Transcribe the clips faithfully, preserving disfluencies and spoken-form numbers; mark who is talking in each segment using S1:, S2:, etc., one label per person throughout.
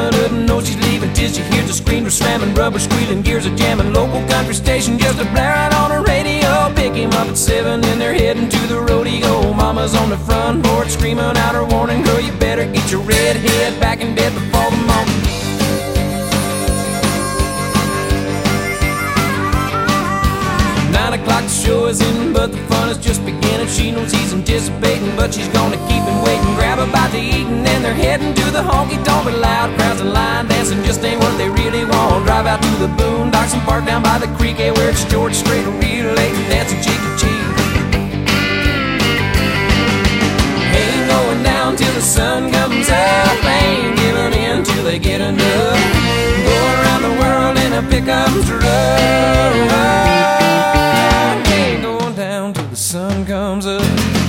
S1: mama doesn't know she's leaving till she hears the screams are slamming, rubber squealing, gears are jamming. Local country station just a blaring on the radio. Pick him up at seven and they're heading to the rodeo. Mama's on the front porch screaming out her warning, girl, you better get your red head back in bed before the morning. Nine o'clock the show is in, but the fun is just beginning. She knows he's anticipating, but she's gonna keep him waiting. Grab a bite to eat and then they're heading to the honky-tonk. But loud crowds and line dancing just ain't what they really want. Drive out to the boondocks and park down by the creek, eh, where it's George Strait relating, dancing cheek to cheek. Ain't going down till the sun comes up, ain't giving in till they get enough. Go around the world in a pickup truck. Sun comes up.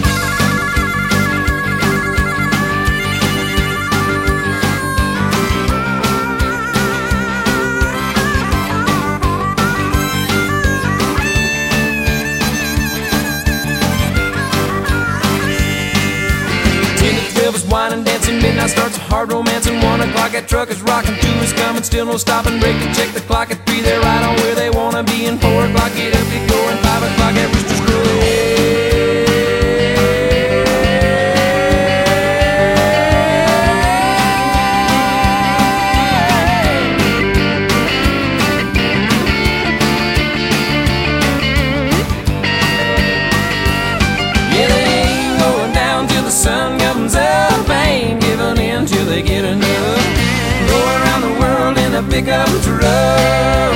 S1: Ten to twelve is wine and dancing, midnight starts a hard romance, and one o'clock that truck is rocking, two is coming, still no stopping, break to check the clock, at three they're right on where they wanna be, and four o'clock get up, get going, five o'clock that rooster's crowing. Pickup truck,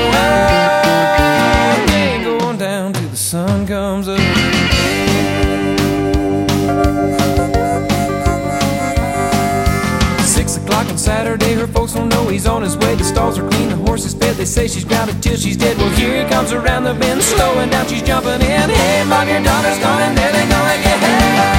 S1: ain't going down till the sun comes up. Six o'clock on Saturday, her folks don't know he's on his way. The stalls are clean, the horse is fed. They say she's grounded till she's dead. Well, here he comes around the bend, slowing down, she's jumping in. Hey, mom, your daughter's gone, and there they go again.